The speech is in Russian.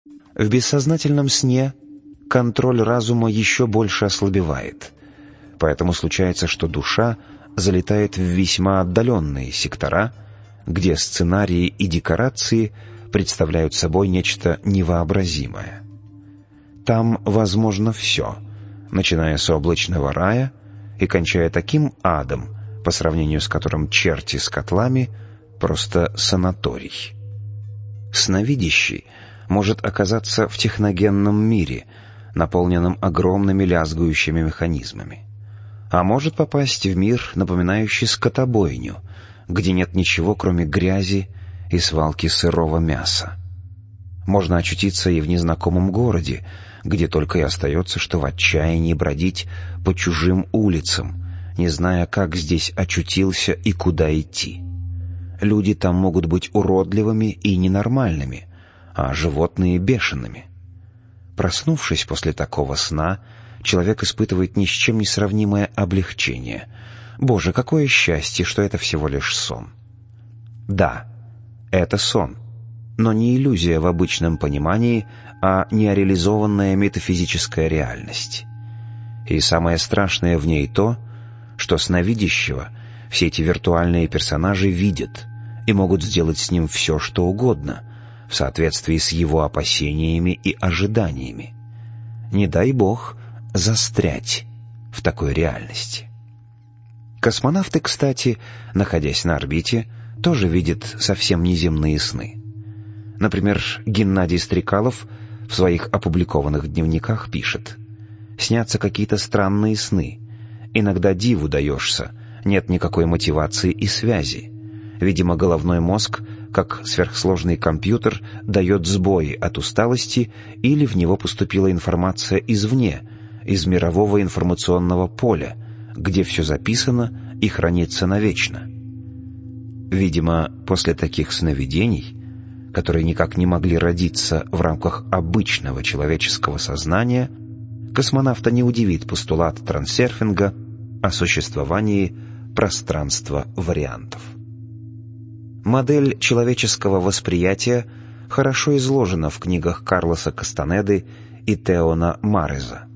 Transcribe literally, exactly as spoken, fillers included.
В бессознательном сне контроль разума еще больше ослабевает, поэтому случается, что душа залетает в весьма отдаленные сектора, где сценарии и декорации представляют собой нечто невообразимое. Там возможно все, начиная с облачного рая и кончая таким адом, по сравнению с которым черти с котлами — просто санаторий. Сновидящий может оказаться в техногенном мире, наполненном огромными лязгающими механизмами, а может попасть в мир, напоминающий скотобойню, где нет ничего, кроме грязи и свалки сырого мяса. Можно очутиться и в незнакомом городе, где только и остается, что в отчаянии бродить по чужим улицам, не зная, как здесь очутился и куда идти. Люди там могут быть уродливыми и ненормальными, а животные — бешеными. Проснувшись после такого сна, человек испытывает ни с чем не сравнимое облегчение. Боже, какое счастье, что это всего лишь сон. Да, это сон, но не иллюзия в обычном понимании, а нереализованная метафизическая реальность. И самое страшное в ней то, что сновидящего все эти виртуальные персонажи видят и могут сделать с ним все, что угодно, в соответствии с его опасениями и ожиданиями. Не дай бог застрять в такой реальности. Космонавты, кстати, находясь на орбите, тоже видят совсем неземные сны. Например, Геннадий Стрекалов в своих опубликованных дневниках пишет: «Снятся какие-то странные сны. Иногда диву даешься, нет никакой мотивации и связи. Видимо, головной мозг, как сверхсложный компьютер, дает сбои от усталости, или в него поступила информация извне, из мирового информационного поля, где все записано и хранится навечно». Видимо, после таких сновидений, которые никак не могли родиться в рамках обычного человеческого сознания, космонавта не удивит постулат трансерфинга о существовании пространства вариантов. Модель человеческого восприятия хорошо изложена в книгах Карлоса Кастанеды и Теона Мареза.